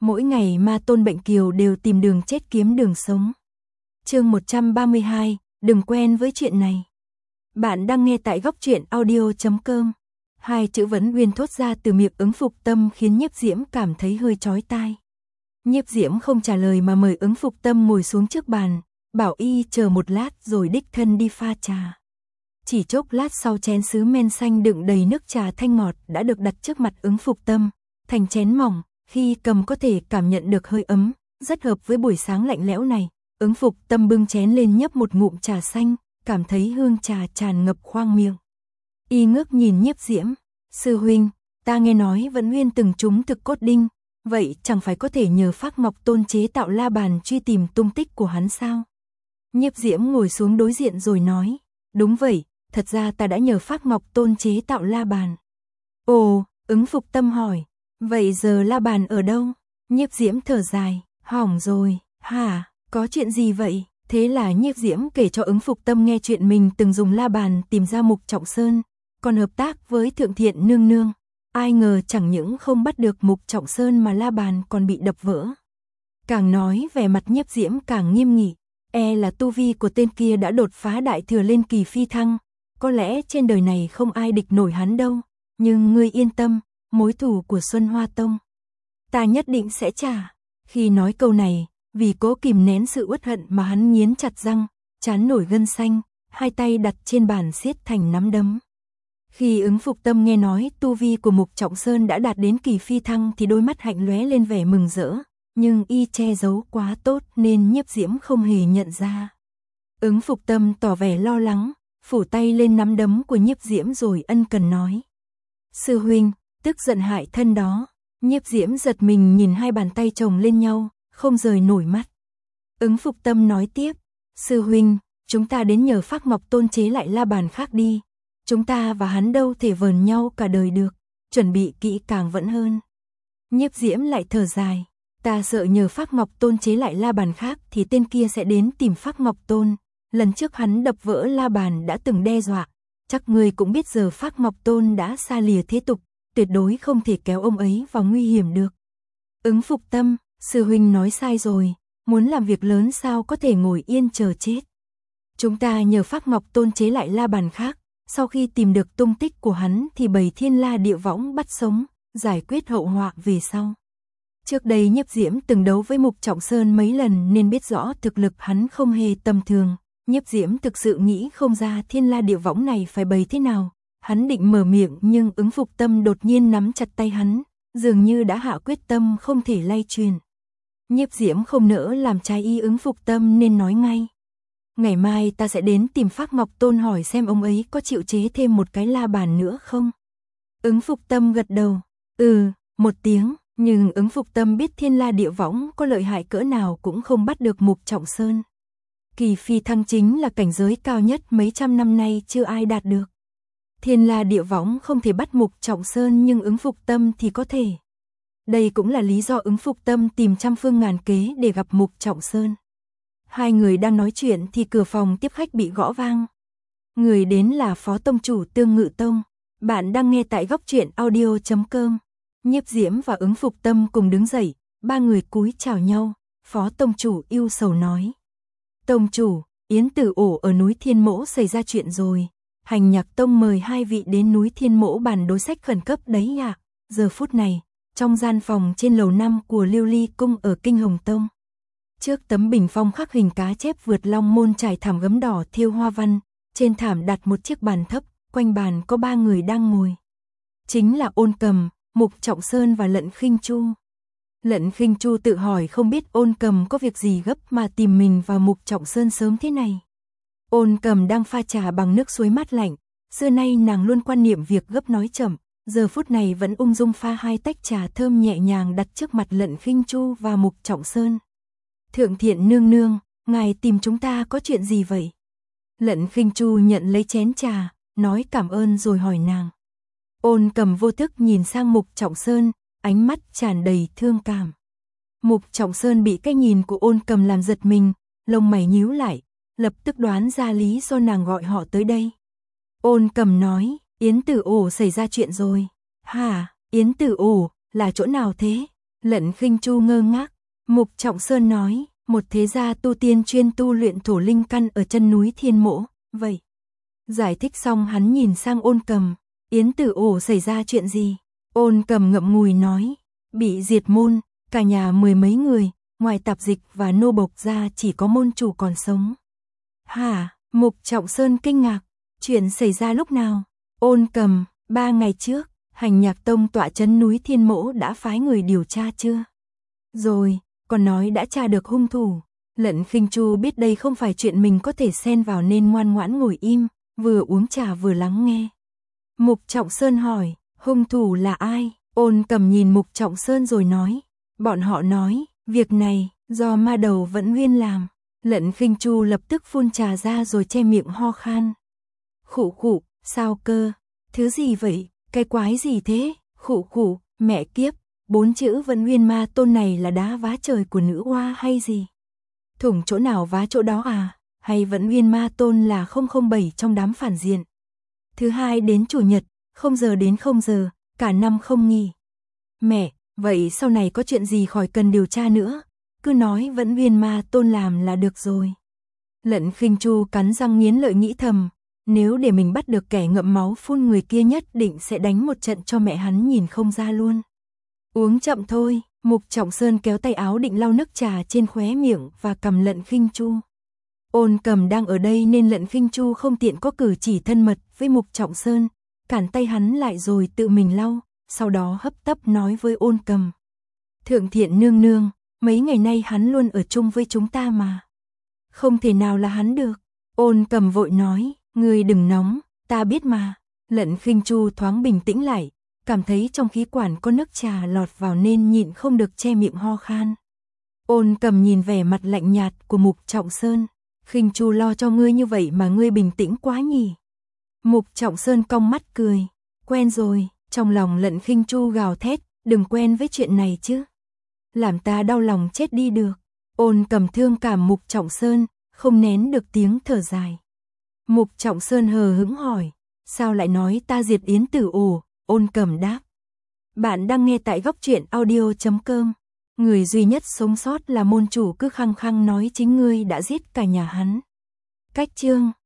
Mỗi ngày ma tôn bệnh kiều đều tìm đường chết kiếm đường sống. Chương 132, đừng quen với chuyện này. Bạn đang nghe tại góc truyện audio.com. Hai chữ vấn uyên thốt ra từ miệng Ứng Phục Tâm khiến Nhiếp Diễm cảm thấy hơi chói tai. Nhiếp Diễm không trả lời mà mời Ứng Phục Tâm ngồi xuống trước bàn, bảo y chờ một lát rồi đích thân đi pha trà. Chỉ chốc lát sau, chén sứ men xanh đựng đầy nước trà thanh ngọt đã được đặt trước mặt Ứng Phục Tâm, thành chén mỏng, khi cầm có thể cảm nhận được hơi ấm, rất hợp với buổi sáng lạnh lẽo này. Ứng Phục Tâm bưng chén lên nhấp một ngụm trà xanh, cảm thấy hương trà tràn ngập khoang miệng. Y ngước nhìn Nhiếp Diễm, sư huynh, ta nghe nói Vẫn Uyên từng trúng thực cốt đinh, vậy chẳng phải có thể nhờ Phác Ngọc Tôn chế tạo la bàn truy tìm tung tích của hắn sao? Nhiếp Diễm ngồi xuống đối diện rồi nói, đúng vậy, thật ra ta đã nhờ Phác Ngọc Tôn chế tạo la bàn. Ồ, Ứng Phục Tâm hỏi, vậy giờ la bàn ở đâu? Nhiếp Diễm thở dài, hỏng rồi, hả, có chuyện gì vậy? Thế là Nhiếp Diễm kể cho Ứng Phục Tâm nghe chuyện mình từng dùng la bàn tìm ra Mục Trọng Sơn, còn hợp tác với Thượng Thiện Nương Nương. Ai ngờ chẳng những không bắt được Mục Trọng Sơn mà la bàn còn bị đập vỡ. Càng nói vẻ mặt Nhiếp Diễm càng nghiêm nghị, là tu vi của tên kia đã đột phá đại thừa lên kỳ phi thăng, có lẽ trên đời này không ai địch nổi hắn đâu, nhưng ngươi yên tâm, mối thù của Xuân Hoa Tông ta nhất định sẽ trả. Khi nói câu này, vì cố kìm nén sự uất hận mà hắn nghiến chặt răng, trán nổi gân xanh, hai tay đặt trên bàn siết thành nắm đấm. Khi Ứng Phục Tâm nghe nói tu vi của Mục Trọng Sơn đã đạt đến kỳ phi thăng thì đôi mắt hạnh lóe lên vẻ mừng rỡ, nhưng y che giấu quá tốt nên Nhiếp Diễm không hề nhận ra. Ứng Phục Tâm tỏ vẻ lo lắng, phủ tay lên nắm đấm của Nhiếp Diễm rồi ân cần nói, sư huynh, tức giận hại thân đó. Nhiếp Diễm giật mình nhìn hai bàn tay chồng lên nhau, không rời nổi mắt. Ứng Phục Tâm nói tiếp, sư huynh, chúng ta đến nhờ Phác Ngọc Tôn chế lại la bàn khác đi. Chúng ta và hắn đâu thể vờn nhau cả đời được, chuẩn bị kỹ càng vẫn hơn. Nhiếp Diễm lại thở dài, ta sợ nhờ Phác Ngọc Tôn chế lại la bàn khác thì tên kia sẽ đến tìm Phác Ngọc Tôn. Lần trước hắn đập vỡ la bàn đã từng đe dọa, chắc ngươi cũng biết giờ Phác Ngọc Tôn đã xa lìa thế tục, tuyệt đối không thể kéo ông ấy vào nguy hiểm được. Ứng Phục Tâm, sư huynh nói sai rồi, muốn làm việc lớn sao có thể ngồi yên chờ chết. Chúng ta nhờ Phác Ngọc Tôn chế lại la bàn khác, sau khi tìm được tung tích của hắn thì bày thiên la địa võng bắt sống, giải quyết hậu họa về sau. Trước đây Nhiếp Diễm từng đấu với Mục Trọng Sơn mấy lần nên biết rõ thực lực hắn không hề tầm thường. Nhiếp Diễm thực sự nghĩ không ra thiên la địa võng này phải bày thế nào. Hắn định mở miệng nhưng Ứng Phục Tâm đột nhiên nắm chặt tay hắn, dường như đã hạ quyết tâm không thể lay truyền. Nhiếp Diễm không nỡ làm trái ý Ứng Phục Tâm nên nói ngay, ngày mai ta sẽ đến tìm Phác Ngọc Tôn hỏi xem ông ấy có chịu chế thêm một cái la bàn nữa không. Ứng Phục Tâm gật đầu, một tiếng, nhưng Ứng Phục Tâm biết thiên la địa võng có lợi hại cỡ nào cũng không bắt được Mục Trọng Sơn. Kỳ phi thăng chính là cảnh giới cao nhất mấy trăm năm nay chưa ai đạt được. Thiên la địa võng không thể bắt Mục Trọng Sơn nhưng Ứng Phục Tâm thì có thể. Đây cũng là lý do Ứng Phục Tâm tìm trăm phương ngàn kế để gặp Mục Trọng Sơn. Hai người đang nói chuyện thì cửa phòng tiếp khách bị gõ vang. Người đến là Phó Tông chủ Tương Ngự Tông. Bạn đang nghe tại góc truyện audio.com. Nhiếp Diễm và Ứng Phục Tâm cùng đứng dậy, ba người cúi chào nhau. Phó Tông chủ ưu sầu nói, Tông chủ, Yến Tử Ổ ở núi Thiên Mỗ xảy ra chuyện rồi. Hành Nhạc Tông mời hai vị đến núi Thiên Mỗ bàn đối sách khẩn cấp đấy ạ. Giờ phút này, trong gian phòng trên lầu 5 của Lưu Ly Cung ở Kinh Hồng Tông. Trước tấm bình phong khắc hình cá chép vượt long môn trải thảm gấm đỏ thêu hoa văn, trên thảm đặt một chiếc bàn thấp, quanh bàn có ba người đang ngồi. Chính là Ôn Cầm, Mục Trọng Sơn và Lận Khinh Chu. Lận Khinh Chu tự hỏi không biết Ôn Cầm có việc gì gấp mà tìm mình và Mục Trọng Sơn sớm thế này. Ôn Cầm đang pha trà bằng nước suối mát lạnh, xưa nay nàng luôn quan niệm việc gấp nói chậm, giờ phút này vẫn ung dung pha hai tách trà thơm nhẹ nhàng đặt trước mặt Lận Khinh Chu và Mục Trọng Sơn. Thượng Thiện Nương Nương, ngài tìm chúng ta có chuyện gì vậy? Lận Khinh Chu nhận lấy chén trà, nói cảm ơn rồi hỏi nàng. Ôn Cầm vô thức nhìn sang Mục Trọng Sơn, ánh mắt tràn đầy thương cảm. Mục Trọng Sơn bị cái nhìn của Ôn Cầm làm giật mình, lông mày nhíu lại, lập tức đoán ra lý do nàng gọi họ tới đây. Ôn Cầm nói, Yến Tử Ổ xảy ra chuyện rồi. Hả, Yến Tử Ổ, là chỗ nào thế? Lận Khinh Chu ngơ ngác, Mục Trọng Sơn nói, một thế gia tu tiên chuyên tu luyện thổ linh căn ở chân núi Thiên Mỗ, vậy. Giải thích xong hắn nhìn sang Ôn Cầm, Yến Tử Ổ xảy ra chuyện gì? Ôn Cầm ngậm ngùi nói, bị diệt môn, cả nhà 10 mấy người, ngoài tạp dịch và nô bộc ra chỉ có môn chủ còn sống. Hả? Mục Trọng Sơn kinh ngạc, chuyện xảy ra lúc nào? Ôn Cầm, 3 ngày trước, Hành Nhạc Tông tọa trấn núi Thiên Mỗ đã phái người điều tra chưa? Rồi, còn nói đã tra được hung thủ. Lận Khinh Chu biết đây không phải chuyện mình có thể xen vào nên ngoan ngoãn ngồi im, vừa uống trà vừa lắng nghe. Mục Trọng Sơn hỏi, hung thủ là ai? Ôn Cầm nhìn Mục Trọng Sơn rồi nói, bọn họ nói, việc này, do ma đầu Vẫn Nguyên làm. Lận Khinh Chu lập tức phun trà ra rồi che miệng ho khan. Khụ khụ, sao cơ? Thứ gì vậy? Cái quái gì thế? Khụ khụ, mẹ kiếp, 4 chữ Vẫn Nguyên Ma Tôn này là đá vá trời của nữ oa hay gì? Thủng chỗ nào vá chỗ đó à? Hay Vẫn Nguyên Ma Tôn là 007 trong đám phản diện? Thứ hai đến chủ nhật, 0 giờ đến 0 giờ, cả năm không nghỉ. Mẹ, vậy sau này có chuyện gì khỏi cần điều tra nữa, cứ nói Vẫn Nguyên Ma Tôn làm là được rồi. Lận Khinh Chu cắn răng nghiến lợi nghĩ thầm, nếu để mình bắt được kẻ ngậm máu phun người kia nhất định sẽ đánh một trận cho mẹ hắn nhìn không ra luôn. Uống chậm thôi, Mục Trọng Sơn kéo tay áo định lau nước trà trên khóe miệng và cầm Lận Khinh Chu. Ôn Cầm đang ở đây nên Lận Khinh Chu không tiện có cử chỉ thân mật với Mục Trọng Sơn, cản tay hắn lại rồi tự mình lau, sau đó hấp tấp nói với Ôn Cầm. Thượng Thiện nương nương, mấy ngày nay hắn luôn ở chung với chúng ta mà. Không thể nào là hắn được. Ôn Cầm vội nói, ngươi đừng nóng, ta biết mà. Lận Khinh Chu thoáng bình tĩnh lại, cảm thấy trong khí quản có nước trà lọt vào nên nhịn không được che miệng ho khan. Ôn Cầm nhìn vẻ mặt lạnh nhạt của Mục Trọng Sơn, Khinh Chu lo cho ngươi như vậy mà ngươi bình tĩnh quá nhỉ. Mục Trọng Sơn cong mắt cười, quen rồi. Trong lòng Lận Khinh Chu gào thét, đừng quen với chuyện này chứ. Làm ta đau lòng chết đi được. Ôn Cầm thương cảm Mục Trọng Sơn, không nén được tiếng thở dài. Mục Trọng Sơn hờ hững hỏi, sao lại nói ta diệt Yến Tử Ổ? Ôn Cầm đáp, bạn đang nghe tại góc truyện audio.com. Người duy nhất sống sót là môn chủ cứ khăng khăng nói chính ngươi đã giết cả nhà hắn. Cách chương